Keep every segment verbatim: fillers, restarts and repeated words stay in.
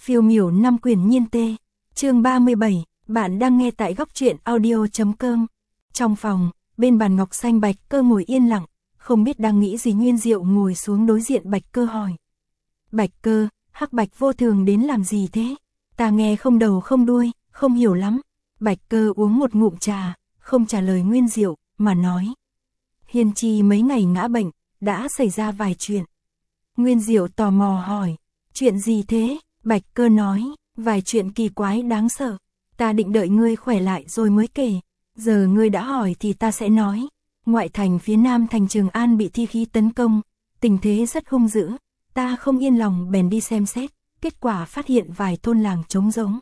Phiêu miểu năm quyển nhiên tê. Chương ba mươi bảy, bạn đang nghe tại góc truyện audio chấm com. Trong phòng, bên bàn ngọc xanh Bạch Cơ ngồi yên lặng, không biết đang nghĩ gì. Nguyên Diệu ngồi xuống đối diện Bạch Cơ hỏi. Bạch Cơ, Hắc Bạch vô thường đến làm gì thế? Ta nghe không đầu không đuôi, không hiểu lắm. Bạch Cơ uống một ngụm trà, không trả lời Nguyên Diệu, mà nói. Hiên Chi mấy ngày ngã bệnh, đã xảy ra vài chuyện. Nguyên Diệu tò mò hỏi, chuyện gì thế? Bạch Cơ nói, vài chuyện kỳ quái đáng sợ. Ta định đợi ngươi khỏe lại rồi mới kể. Giờ ngươi đã hỏi thì ta sẽ nói. Ngoại thành phía nam thành Trường An bị thi khí tấn công, tình thế rất hung dữ. Ta không yên lòng bèn đi xem xét, kết quả phát hiện vài thôn làng trống rỗng.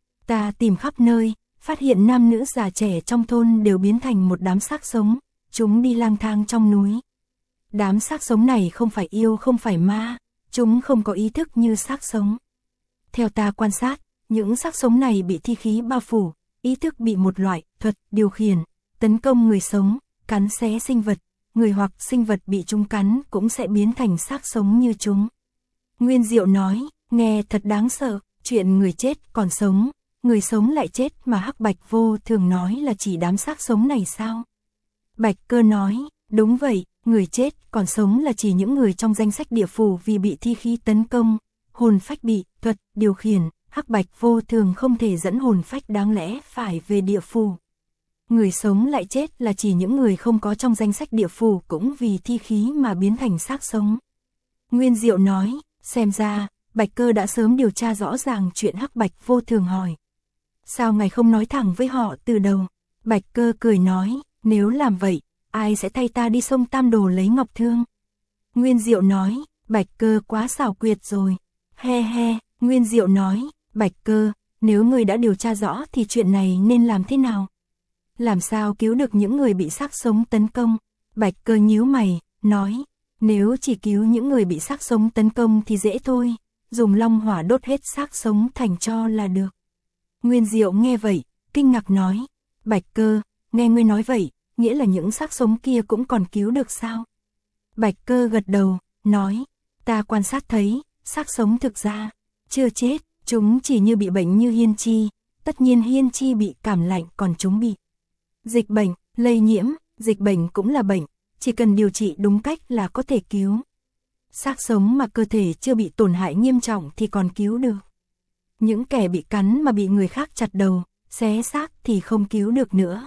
Ta tìm khắp nơi, phát hiện nam nữ già trẻ trong thôn đều biến thành một đám xác sống, chúng đi lang thang trong núi. Đám xác sống này không phải yêu không phải ma, chúng không có ý thức như xác sống. Theo ta quan sát, những xác sống này bị thi khí bao phủ, ý thức bị một loại thuật điều khiển, tấn công người sống, cắn xé sinh vật, người hoặc sinh vật bị chúng cắn cũng sẽ biến thành xác sống như chúng. Nguyên Diệu nói, nghe thật đáng sợ, chuyện người chết còn sống, người sống lại chết mà Hắc Bạch vô thường nói là chỉ đám xác sống này sao? Bạch Cơ nói, đúng vậy, người chết còn sống là chỉ những người trong danh sách địa phủ vì bị thi khí tấn công, hồn phách bị thuật điều khiển, Hắc Bạch vô thường không thể dẫn hồn phách đáng lẽ phải về địa phủ. Người sống lại chết là chỉ những người không có trong danh sách địa phủ cũng vì thi khí mà biến thành xác sống. Nguyên Diệu nói, xem ra, Bạch Cơ đã sớm điều tra rõ ràng chuyện Hắc Bạch vô thường hỏi. Sao ngài không nói thẳng với họ từ đầu? Bạch Cơ cười nói, nếu làm vậy, ai sẽ thay ta đi sông Tam Đồ lấy ngọc thương? Nguyên Diệu nói, Bạch Cơ quá xảo quyệt rồi. He he, Nguyên Diệu nói, Bạch Cơ, nếu ngươi đã điều tra rõ thì chuyện này nên làm thế nào? Làm sao cứu được những người bị xác sống tấn công? Bạch Cơ nhíu mày, nói, nếu chỉ cứu những người bị xác sống tấn công thì dễ thôi, dùng long hỏa đốt hết xác sống thành tro là được. Nguyên Diệu nghe vậy, kinh ngạc nói, Bạch Cơ, nghe ngươi nói vậy, nghĩa là những xác sống kia cũng còn cứu được sao? Bạch Cơ gật đầu, nói, ta quan sát thấy, xác sống thực ra chưa chết, chúng chỉ như bị bệnh như Hiên Chi, tất nhiên Hiên Chi bị cảm lạnh còn chúng bị dịch bệnh, lây nhiễm, dịch bệnh cũng là bệnh, chỉ cần điều trị đúng cách là có thể cứu. Xác sống mà cơ thể chưa bị tổn hại nghiêm trọng thì còn cứu được. Những kẻ bị cắn mà bị người khác chặt đầu, xé xác thì không cứu được nữa.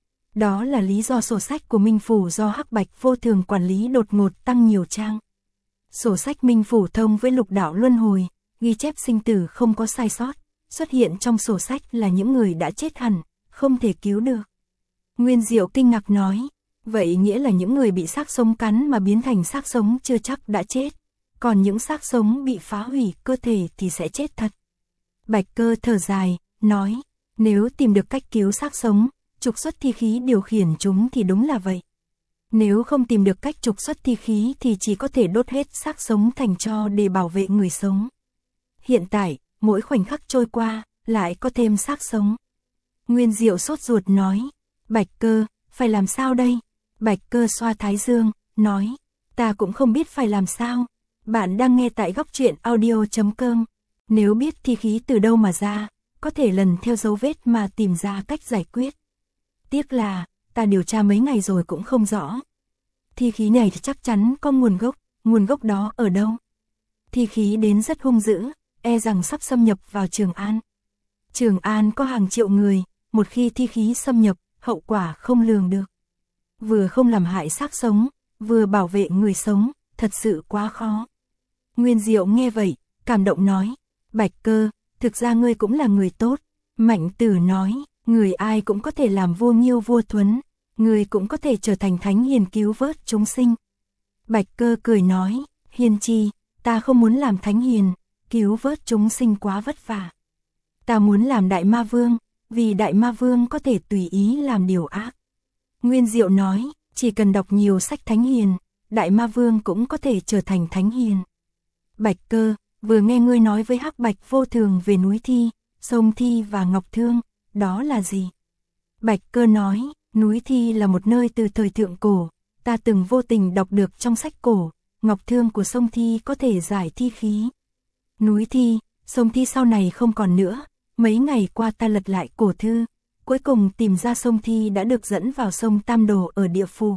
Đó là lý do sổ sách của Minh Phủ do Hắc Bạch vô thường quản lý đột ngột tăng nhiều trang. Sổ sách Minh Phủ thông với lục đạo luân hồi, ghi chép sinh tử không có sai sót, xuất hiện trong sổ sách là những người đã chết hẳn, không thể cứu được. Nguyên Diệu kinh ngạc nói, vậy nghĩa là những người bị xác sống cắn mà biến thành xác sống chưa chắc đã chết, còn những xác sống bị phá hủy cơ thể thì sẽ chết thật. Bạch Cơ thở dài, nói, nếu tìm được cách cứu xác sống, trục xuất thi khí điều khiển chúng thì đúng là vậy. Nếu không tìm được cách trục xuất thi khí thì chỉ có thể đốt hết xác sống thành tro để bảo vệ người sống. Hiện tại, mỗi khoảnh khắc trôi qua, lại có thêm xác sống. Nguyên Diệu sốt ruột nói, Bạch Cơ, phải làm sao đây? Bạch Cơ xoa thái dương, nói, ta cũng không biết phải làm sao. Bạn đang nghe tại góc truyện audio chấm com. Nếu biết thi khí từ đâu mà ra, có thể lần theo dấu vết mà tìm ra cách giải quyết. Tiếc là, ta điều tra mấy ngày rồi cũng không rõ. Thi khí này thì chắc chắn có nguồn gốc, nguồn gốc đó ở đâu? Thi khí đến rất hung dữ, e rằng sắp xâm nhập vào Trường An. Trường An có hàng triệu người, một khi thi khí xâm nhập, hậu quả không lường được. Vừa không làm hại xác sống, vừa bảo vệ người sống, thật sự quá khó. Nguyên Diệu nghe vậy, cảm động nói, Bạch Cơ, thực ra ngươi cũng là người tốt. Mạnh Tử nói, người ai cũng có thể làm vua Nghiêu vua Thuấn, người cũng có thể trở thành thánh hiền cứu vớt chúng sinh. Bạch Cơ cười nói, Hiên Chi, ta không muốn làm thánh hiền, cứu vớt chúng sinh quá vất vả. Ta muốn làm đại ma vương, vì đại ma vương có thể tùy ý làm điều ác. Nguyên Diệu nói, chỉ cần đọc nhiều sách thánh hiền, đại ma vương cũng có thể trở thành thánh hiền. Bạch Cơ, vừa nghe ngươi nói với Hắc Bạch vô thường về núi Thi, sông Thi và Ngọc Thương, đó là gì? Bạch Cơ nói, núi Thi là một nơi từ thời thượng cổ, ta từng vô tình đọc được trong sách cổ, Ngọc Thương của sông Thi có thể giải thi khí. Núi Thi, Sông Thi sau này không còn nữa, mấy ngày qua ta lật lại cổ thư, cuối cùng tìm ra sông Thi đã được dẫn vào sông Tam Đồ ở địa phủ.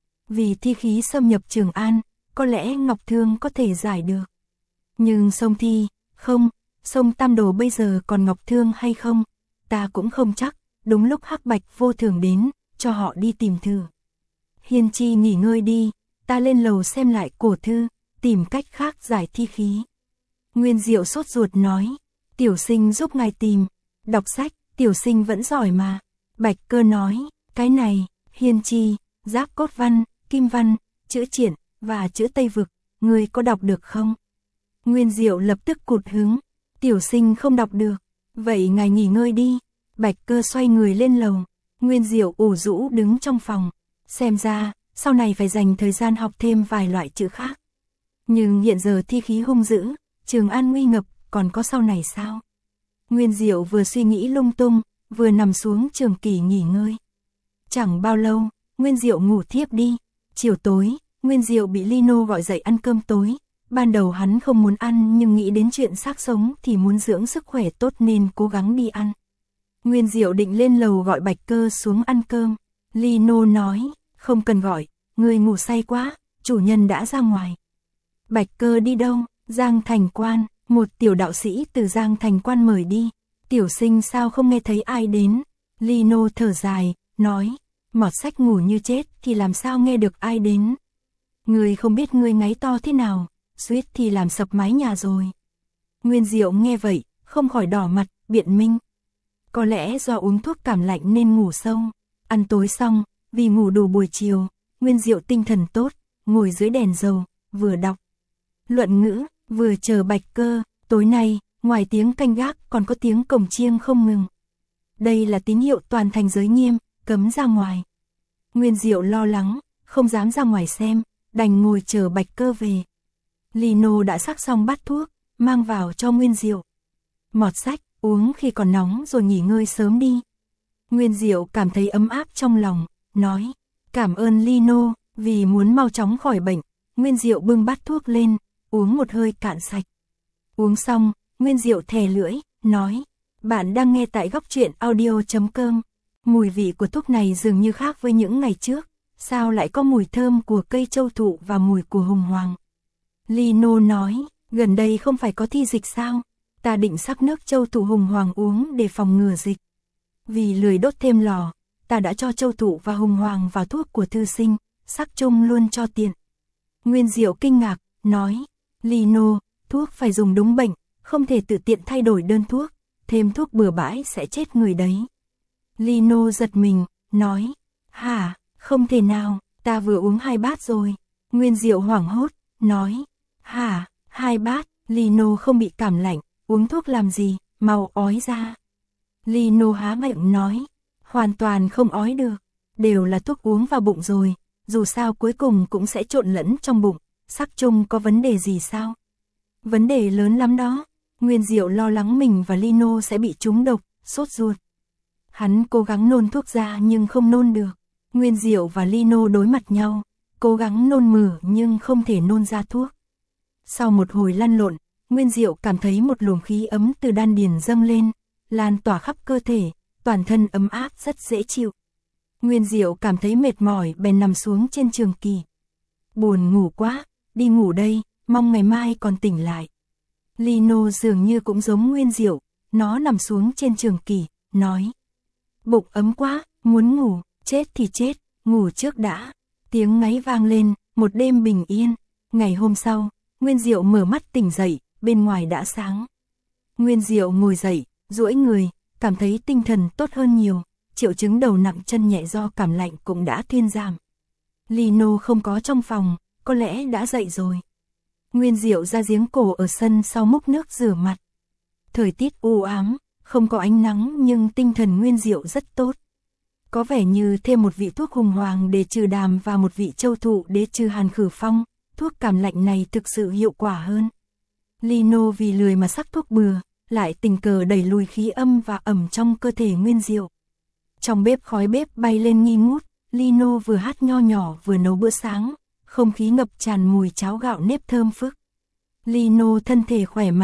Vì thi khí xâm nhập Trường An, có lẽ Ngọc Thương có thể giải được. Nhưng sông Thi, không, sông Tam Đồ bây giờ còn Ngọc Thương hay không, ta cũng không chắc. Đúng lúc Hắc Bạch Vô Thường đến, cho họ đi tìm thử. Hiên Chi nghỉ ngơi đi, ta lên lầu xem lại cổ thư, tìm cách khác giải thi khí. Nguyên Diệu sốt ruột nói, tiểu sinh giúp ngài tìm, đọc sách, tiểu sinh vẫn giỏi mà. Bạch Cơ nói, cái này, Hiên Chi, Giáp Cốt Văn, Kim Văn, chữ Triển, và chữ Tây Vực, ngươi có đọc được không? Nguyên Diệu lập tức cụt hứng, tiểu sinh không đọc được, vậy ngài nghỉ ngơi đi. Bạch Cơ xoay người lên lầu, Nguyên Diệu ủ rũ đứng trong phòng, xem ra, sau này phải dành thời gian học thêm vài loại chữ khác. Nhưng hiện giờ thi khí hung dữ, Trường An nguy ngập, còn có sau này sao? Nguyên Diệu vừa suy nghĩ lung tung, vừa nằm xuống trường kỷ nghỉ ngơi. Chẳng bao lâu, Nguyên Diệu ngủ thiếp đi. Chiều tối, Nguyên Diệu bị Lino gọi dậy ăn cơm tối. Ban đầu hắn không muốn ăn nhưng nghĩ đến chuyện xác sống thì muốn dưỡng sức khỏe tốt nên cố gắng đi ăn. Nguyên Diệu định lên lầu gọi Bạch Cơ xuống ăn cơm. Lino nói, không cần gọi, người ngủ say quá, chủ nhân đã ra ngoài. Bạch Cơ đi đâu? Giang Thành Quan, một tiểu đạo sĩ từ Giang Thành Quan mời đi. Tiểu sinh sao không nghe thấy ai đến? Lino thở dài, nói, mọt sách ngủ như chết thì làm sao nghe được ai đến? Người không biết người ngáy to thế nào, suýt thì làm sập mái nhà rồi. Nguyên Diệu nghe vậy, không khỏi đỏ mặt, biện minh. Có lẽ do uống thuốc cảm lạnh nên ngủ sâu. Ăn tối xong, vì ngủ đủ buổi chiều, Nguyên Diệu tinh thần tốt, ngồi dưới đèn dầu, vừa đọc luận ngữ, vừa chờ Bạch Cơ. Tối nay, ngoài tiếng canh gác còn có tiếng cổng chiêng không ngừng. Đây là tín hiệu toàn thành giới nghiêm, cấm ra ngoài. Nguyên Diệu lo lắng, không dám ra ngoài xem, đành ngồi chờ Bạch Cơ về. Lino đã sắc xong bát thuốc, mang vào cho Nguyên Diệu. Mọt sách, uống khi còn nóng rồi nghỉ ngơi sớm đi. Nguyên Diệu cảm thấy ấm áp trong lòng, nói, cảm ơn Lino. Vì muốn mau chóng khỏi bệnh, Nguyên Diệu bưng bát thuốc lên, uống một hơi cạn sạch. Uống xong, Nguyên Diệu thè lưỡi, nói, bạn đang nghe tại góc truyện audio chấm com. Mùi vị của thuốc này dường như khác với những ngày trước, sao lại có mùi thơm của cây châu thụ và mùi của hùng hoàng. Lino nói, gần đây không phải có thi dịch sao, ta định sắc nước châu thụ hùng hoàng uống để phòng ngừa dịch. Vì lười đốt thêm lò, ta đã cho châu thụ và hùng hoàng vào thuốc của thư sinh, sắc chung luôn cho tiện. Nguyên Diệu kinh ngạc, nói, Lino, thuốc phải dùng đúng bệnh, không thể tự tiện thay đổi đơn thuốc, thêm thuốc bừa bãi sẽ chết người đấy. Lino giật mình, nói, hả, không thể nào, ta vừa uống hai bát rồi. Nguyên Diệu hoảng hốt, nói, hả, hai bát, Lino không bị cảm lạnh, uống thuốc làm gì, mau ói ra. Lino há miệng nói, hoàn toàn không ói được, đều là thuốc uống vào bụng rồi, dù sao cuối cùng cũng sẽ trộn lẫn trong bụng, sắc chung có vấn đề gì sao? Vấn đề lớn lắm đó. Nguyên Diệu lo lắng mình và Lino sẽ bị trúng độc, sốt ruột. Hắn cố gắng nôn thuốc ra nhưng không nôn được. Nguyên Diệu và Lino đối mặt nhau, cố gắng nôn mửa nhưng không thể nôn ra thuốc. Sau một hồi lăn lộn, Nguyên Diệu cảm thấy một luồng khí ấm từ đan điền dâng lên, lan tỏa khắp cơ thể, toàn thân ấm áp rất dễ chịu. Nguyên Diệu cảm thấy mệt mỏi bèn nằm xuống trên trường kỷ. Buồn ngủ quá, đi ngủ đây, mong ngày mai còn tỉnh lại. Lino dường như cũng giống Nguyên Diệu, nó nằm xuống trên trường kỷ, nói, bụng ấm quá, muốn ngủ, chết thì chết, ngủ trước đã. Tiếng ngáy vang lên, một đêm bình yên. Ngày hôm sau, Nguyên Diệu mở mắt tỉnh dậy, bên ngoài đã sáng. Nguyên Diệu ngồi dậy, duỗi người, cảm thấy tinh thần tốt hơn nhiều, triệu chứng đầu nặng chân nhẹ do cảm lạnh cũng đã thuyên giảm. Lino không có trong phòng, có lẽ đã dậy rồi. Nguyên Diệu ra giếng cổ ở sân sau múc nước rửa mặt. Thời tiết u ám, không có ánh nắng nhưng tinh thần Nguyên Diệu rất tốt. Có vẻ như thêm một vị thuốc hùng hoàng để trừ đàm và một vị châu thụ để trừ hàn khử phong, thuốc cảm lạnh này thực sự hiệu quả hơn. Lino vì lười mà sắc thuốc bừa, lại tình cờ đẩy lùi khí âm và ẩm trong cơ thể Nguyên Diệu. Trong bếp khói bếp bay lên nghi ngút, Lino vừa hát nho nhỏ vừa nấu bữa sáng, không khí ngập tràn mùi cháo gạo nếp thơm phức. Lino thân thể khỏe mạnh,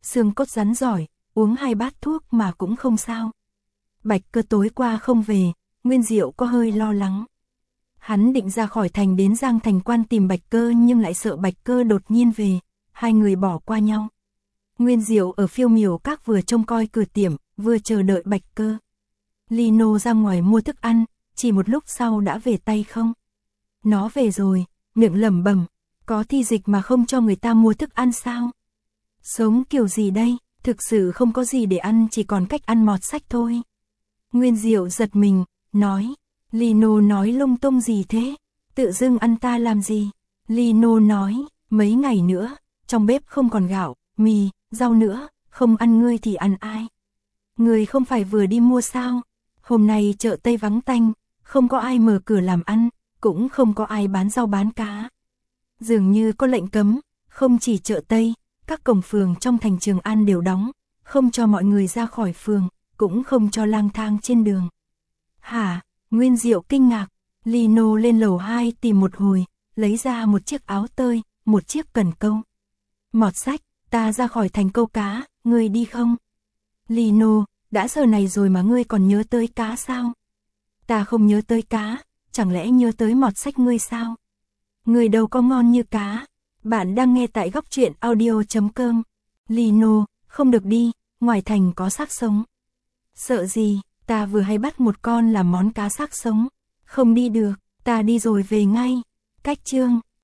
xương cốt rắn giỏi, uống hai bát thuốc mà cũng không sao. Bạch Cơ tối qua không về, Nguyên Diệu có hơi lo lắng. Hắn định ra khỏi thành đến Giang Thành Quan tìm Bạch Cơ nhưng lại sợ Bạch Cơ đột nhiên về, hai người bỏ qua nhau. Nguyên Diệu ở Phiêu Miểu Các vừa trông coi cửa tiệm, vừa chờ đợi Bạch Cơ. Lino ra ngoài mua thức ăn, chỉ một lúc sau đã về tay không. Nó về rồi, miệng lẩm bẩm, có thi dịch mà không cho người ta mua thức ăn sao? Sống kiểu gì đây, thực sự không có gì để ăn, chỉ còn cách ăn mọt sách thôi. Nguyên Diệu giật mình, nói, Lino nói lung tung gì thế, tự dưng ăn ta làm gì? Lino nói, mấy ngày nữa, trong bếp không còn gạo, mì, rau nữa, không ăn ngươi thì ăn ai? Ngươi không phải vừa đi mua sao? Hôm nay chợ Tây vắng tanh, không có ai mở cửa làm ăn, cũng không có ai bán rau bán cá. Dường như có lệnh cấm, không chỉ chợ Tây, các cổng phường trong thành Trường An đều đóng, không cho mọi người ra khỏi phường, cũng không cho lang thang trên đường. Hả? Nguyên Diệu kinh ngạc, Lino lên lầu hai tìm một hồi, lấy ra một chiếc áo tơi, một chiếc cần câu. Mọt sách, ta ra khỏi thành câu cá, ngươi đi không? Lino, đã giờ này rồi mà ngươi còn nhớ tới cá sao? Ta không nhớ tới cá, chẳng lẽ nhớ tới mọt sách ngươi sao? Ngươi đâu có ngon như cá. Bạn đang nghe tại góc truyện audio chấm com. Lino, không được đi, ngoài thành có xác sống. Sợ gì, ta vừa hay bắt một con làm món cá xác sống. Không đi được, ta đi rồi về ngay. Cách chương